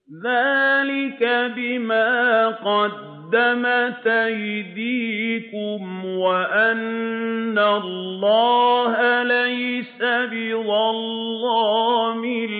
ذَٰلِكَ بِمَا قَدَّمَتْ أَيْدِيكُمْ وَأَنَّ اللَّهَ لَيْسَ بِظَلَّامٍ